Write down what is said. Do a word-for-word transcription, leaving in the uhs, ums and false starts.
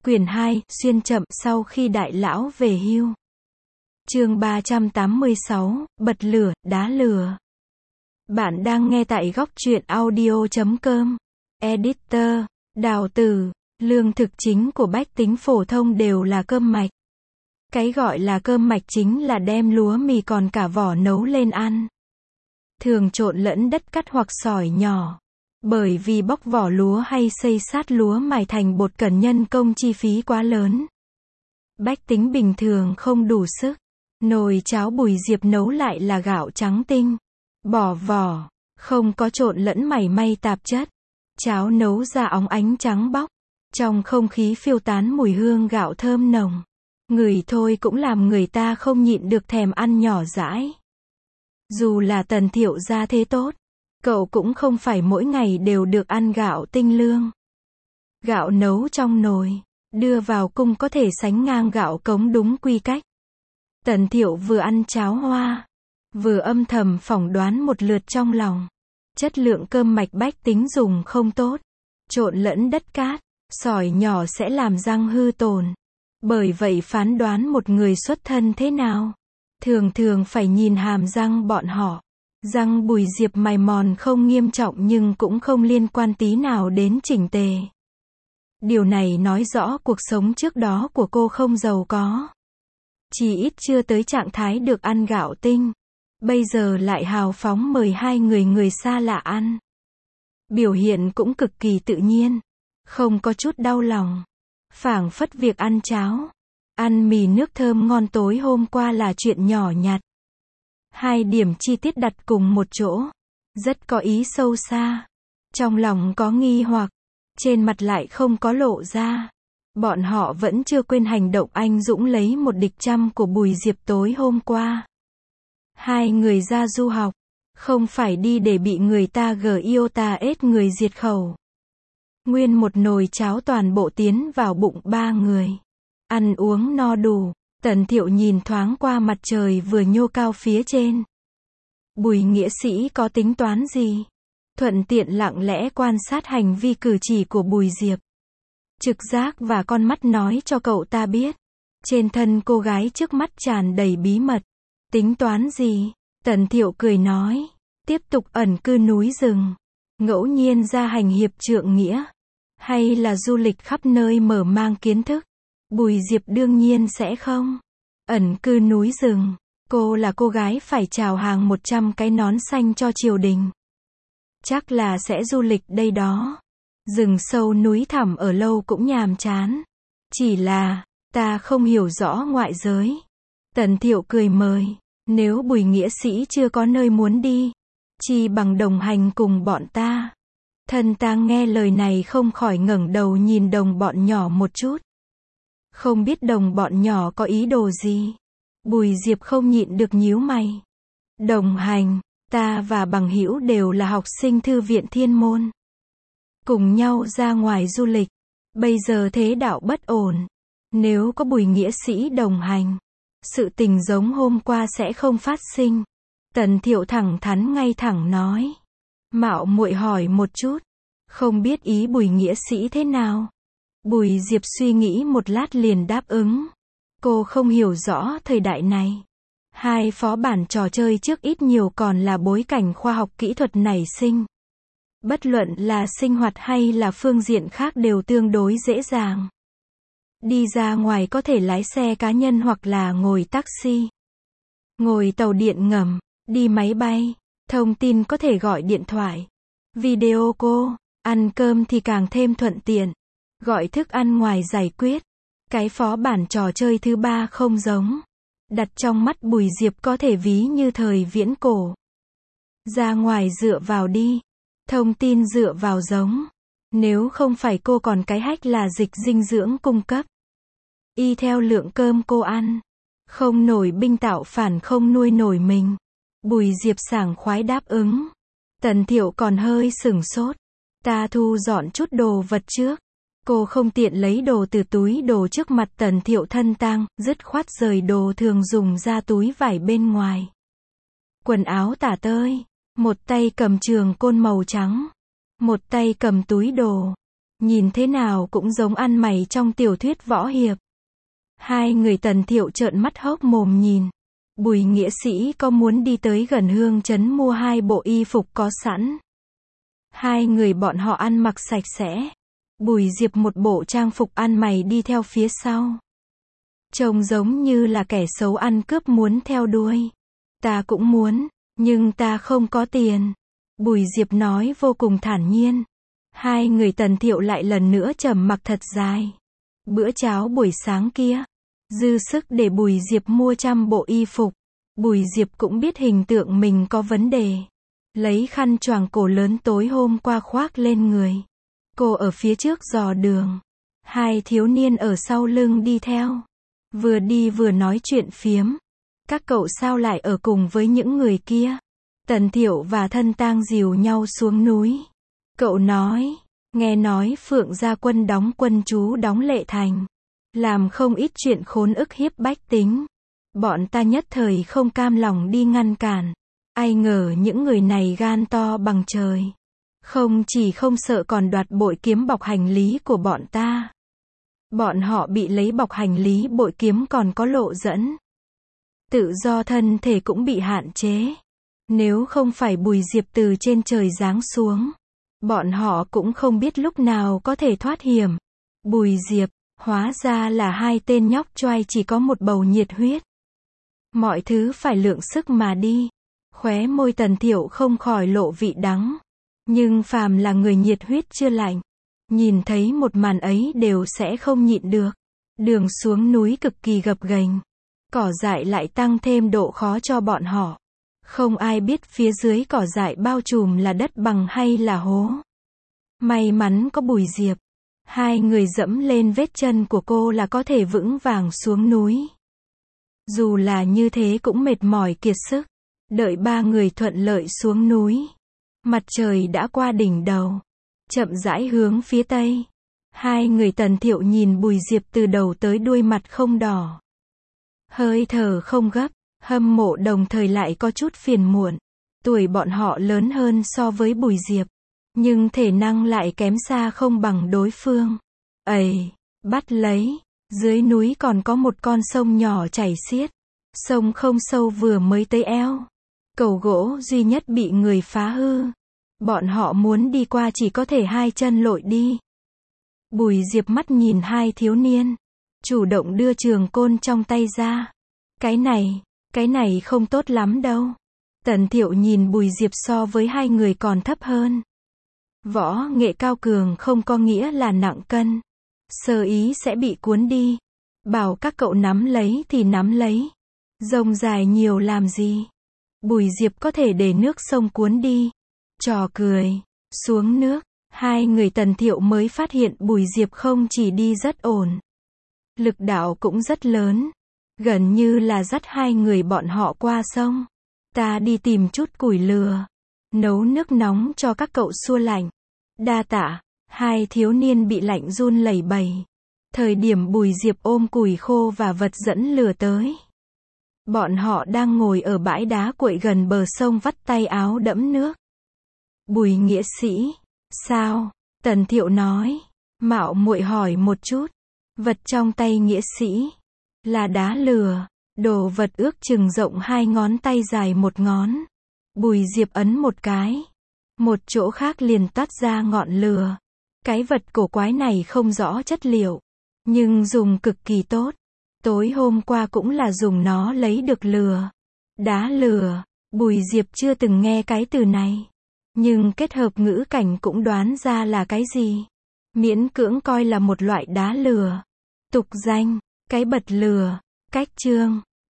Quyển hai, xuyên chậm, sau khi đại lão về hưu. Chương ba trăm tám mươi sáu, bật lửa, đá lửa. Bạn đang nghe tại góc truyện audio chấm com. Editor, Đào Tử. Lương thực chính của bách tính phổ thông đều là cơm mạch. Cái gọi là cơm mạch chính là đem lúa mì còn cả vỏ nấu lên ăn. Thường trộn lẫn đất cát hoặc sỏi nhỏ. Bởi vì bóc vỏ lúa hay xay sát lúa mài thành bột cần nhân công chi phí quá lớn. Bách tính bình thường không đủ sức. Nồi cháo Bùi Diệp nấu lại là gạo trắng tinh, bỏ vỏ, không có trộn lẫn mảy may tạp chất. Cháo nấu ra óng ánh trắng bóc. Trong không khí phiêu tán mùi hương gạo thơm nồng. Ngửi thôi cũng làm người ta không nhịn được thèm ăn nhỏ dãi. Dù là Tần Thiệu gia thế tốt, cậu cũng không phải mỗi ngày đều được ăn gạo tinh lương. Gạo nấu trong nồi, đưa vào cung có thể sánh ngang gạo cống đúng quy cách. Tần Thiệu vừa ăn cháo hoa, vừa âm thầm phỏng đoán một lượt trong lòng. Chất lượng cơm mạch bách tính dùng không tốt. Trộn lẫn đất cát, sỏi nhỏ sẽ làm răng hư tổn. Bởi vậy phán đoán một người xuất thân thế nào, thường thường phải nhìn hàm răng bọn họ. Răng Bùi Diệp mài mòn không nghiêm trọng nhưng cũng không liên quan tí nào đến chỉnh tề. Điều này nói rõ cuộc sống trước đó của cô không giàu có. Chỉ ít chưa tới trạng thái được ăn gạo tinh. Bây giờ lại hào phóng mời hai người người xa lạ ăn. Biểu hiện cũng cực kỳ tự nhiên. Không có chút đau lòng. Phảng phất việc ăn cháo, ăn mì nước thơm ngon tối hôm qua là chuyện nhỏ nhặt. Hai điểm chi tiết đặt cùng một chỗ, rất có ý sâu xa. Trong lòng có nghi hoặc, trên mặt lại không có lộ ra. Bọn họ vẫn chưa quên hành động anh dũng lấy một địch trăm của Bùi Diệp tối hôm qua. Hai người ra du học, không phải đi để bị người ta gờ yêu ta ết người diệt khẩu. Nguyên một nồi cháo toàn bộ tiến vào bụng ba người. Ăn uống no đủ, Tần Thiệu nhìn thoáng qua mặt trời vừa nhô cao phía trên. Bùi nghĩa sĩ có tính toán gì? Thuận tiện lặng lẽ quan sát hành vi cử chỉ của Bùi Diệp. Trực giác và con mắt nói cho cậu ta biết. Trên thân cô gái trước mắt tràn đầy bí mật. Tính toán gì? Tần Thiệu cười nói. Tiếp tục ẩn cư núi rừng. Ngẫu nhiên ra hành hiệp trượng nghĩa. Hay là du lịch khắp nơi mở mang kiến thức. Bùi Diệp đương nhiên sẽ không. Ẩn cư núi rừng. Cô là cô gái phải chào hàng một trăm cái nón xanh cho triều đình. Chắc là sẽ du lịch đây đó. Rừng sâu núi thẳm ở lâu cũng nhàm chán. Chỉ là, ta không hiểu rõ ngoại giới. Tần Thiệu cười mời. Nếu Bùi nghĩa sĩ chưa có nơi muốn đi, chi bằng đồng hành cùng bọn ta. Thân ta nghe lời này không khỏi ngẩng đầu nhìn đồng bọn nhỏ một chút. Không biết đồng bọn nhỏ có ý đồ gì. Bùi Diệp không nhịn được nhíu mày. Đồng hành, ta và bằng hữu đều là học sinh thư viện Thiên Môn. Cùng nhau ra ngoài du lịch. Bây giờ thế đạo bất ổn. Nếu có Bùi nghĩa sĩ đồng hành, sự tình giống hôm qua sẽ không phát sinh. Tần Thiệu thẳng thắn ngay thẳng nói. Mạo muội hỏi một chút. Không biết ý Bùi nghĩa sĩ thế nào? Bùi Diệp suy nghĩ một lát liền đáp ứng. Cô không hiểu rõ thời đại này. Hai phó bản trò chơi trước ít nhiều còn là bối cảnh khoa học kỹ thuật nảy sinh. Bất luận là sinh hoạt hay là phương diện khác đều tương đối dễ dàng. Đi ra ngoài có thể lái xe cá nhân hoặc là ngồi taxi. Ngồi tàu điện ngầm, đi máy bay. Thông tin có thể gọi điện thoại, video call. Ăn cơm thì càng thêm thuận tiện. Gọi thức ăn ngoài giải quyết. Cái phó bản trò chơi thứ ba không giống. Đặt trong mắt Bùi Diệp có thể ví như thời viễn cổ. Ra ngoài dựa vào đi. Thông tin dựa vào giống. Nếu không phải cô còn cái hách là dịch dinh dưỡng cung cấp. Y theo lượng cơm cô ăn. Không nổi binh tạo phản không nuôi nổi mình. Bùi Diệp sảng khoái đáp ứng. Tần Thiệu còn hơi sửng sốt. Ta thu dọn chút đồ vật trước. Cô không tiện lấy đồ từ túi đồ trước mặt Tần Thiệu thân tang, dứt khoát rời đồ thường dùng ra túi vải bên ngoài. Quần áo tả tơi, một tay cầm trường côn màu trắng, một tay cầm túi đồ. Nhìn thế nào cũng giống ăn mày trong tiểu thuyết võ hiệp. Hai người Tần Thiệu trợn mắt hốc mồm nhìn. Bùi nghĩa sĩ có muốn đi tới gần Hương Trấn mua hai bộ y phục có sẵn. Hai người bọn họ ăn mặc sạch sẽ. Bùi Diệp một bộ trang phục ăn mày đi theo phía sau. Trông giống như là kẻ xấu ăn cướp muốn theo đuôi. Ta cũng muốn, nhưng ta không có tiền. Bùi Diệp nói vô cùng thản nhiên. Hai người Tần Thiệu lại lần nữa trầm mặc thật dài. Bữa cháo buổi sáng kia, dư sức để Bùi Diệp mua trăm bộ y phục. Bùi Diệp cũng biết hình tượng mình có vấn đề. Lấy khăn choàng cổ lớn tối hôm qua khoác lên người. Cô ở phía trước dò đường. Hai thiếu niên ở sau lưng đi theo. Vừa đi vừa nói chuyện phiếm. Các cậu sao lại ở cùng với những người kia? Tần Thiệu và Thân Tang dìu nhau xuống núi. Cậu nói, nghe nói Phượng Gia Quân đóng quân trú đóng Lệ Thành. Làm không ít chuyện khốn ức hiếp bách tính. Bọn ta nhất thời không cam lòng đi ngăn cản. Ai ngờ những người này gan to bằng trời. Không chỉ không sợ còn đoạt bội kiếm bọc hành lý của bọn ta. Bọn họ bị lấy bọc hành lý bội kiếm còn có lộ dẫn. Tự do thân thể cũng bị hạn chế. Nếu không phải Bùi Diệp từ trên trời giáng xuống, bọn họ cũng không biết lúc nào có thể thoát hiểm. Bùi Diệp, hóa ra là hai tên nhóc choai chỉ có một bầu nhiệt huyết. Mọi thứ phải lượng sức mà đi. Khóe môi Tần Thiệu không khỏi lộ vị đắng. Nhưng phàm là người nhiệt huyết chưa lạnh, nhìn thấy một màn ấy đều sẽ không nhịn được. Đường xuống núi cực kỳ gập ghềnh. Cỏ dại lại tăng thêm độ khó cho bọn họ. Không ai biết phía dưới cỏ dại bao trùm là đất bằng hay là hố. May mắn có Bùi Diệp. Hai người dẫm lên vết chân của cô là có thể vững vàng xuống núi. Dù là như thế cũng mệt mỏi kiệt sức. Đợi ba người thuận lợi xuống núi. Mặt trời đã qua đỉnh đầu. Chậm rãi hướng phía tây. Hai người Tần Thiệu nhìn Bùi Diệp từ đầu tới đuôi mặt không đỏ. Hơi thở không gấp. Hâm mộ đồng thời lại có chút phiền muộn. Tuổi bọn họ lớn hơn so với Bùi Diệp. Nhưng thể năng lại kém xa không bằng đối phương. Ầy, bắt lấy. Dưới núi còn có một con sông nhỏ chảy xiết. Sông không sâu vừa mới tới eo. Cầu gỗ duy nhất bị người phá hư. Bọn họ muốn đi qua chỉ có thể hai chân lội đi. Bùi Diệp mắt nhìn hai thiếu niên. Chủ động đưa trường côn trong tay ra. Cái này, cái này không tốt lắm đâu. Tần Thiệu nhìn Bùi Diệp so với hai người còn thấp hơn. Võ nghệ cao cường không có nghĩa là nặng cân. Sơ ý sẽ bị cuốn đi. Bảo các cậu nắm lấy thì nắm lấy. Rông dài nhiều làm gì? Bùi Diệp có thể để nước sông cuốn đi. Trò cười. Xuống nước. Hai người Tần Thiệu mới phát hiện Bùi Diệp không chỉ đi rất ổn. Lực đạo cũng rất lớn. Gần như là dắt hai người bọn họ qua sông. Ta đi tìm chút củi lửa. Nấu nước nóng cho các cậu xua lạnh. Đa tạ. Hai thiếu niên bị lạnh run lẩy bẩy. Thời điểm Bùi Diệp ôm củi khô và vật dẫn lửa tới. Bọn họ đang ngồi ở bãi đá cuội gần bờ sông vắt tay áo đẫm nước. Bùi nghĩa sĩ. Sao? Tần Thiệu nói. Mạo muội hỏi một chút. Vật trong tay nghĩa sĩ. Là đá lửa. Đồ vật ước chừng rộng hai ngón tay dài một ngón. Bùi Diệp ấn một cái. Một chỗ khác liền toát ra ngọn lửa. Cái vật cổ quái này không rõ chất liệu. Nhưng dùng cực kỳ tốt. Tối hôm qua cũng là dùng nó lấy được lửa. Đá lửa. Bùi Diệp chưa từng nghe cái từ này. Nhưng kết hợp ngữ cảnh cũng đoán ra là cái gì. Miễn cưỡng coi là một loại đá lửa. Tục danh. Cái bật lửa. Cách chương.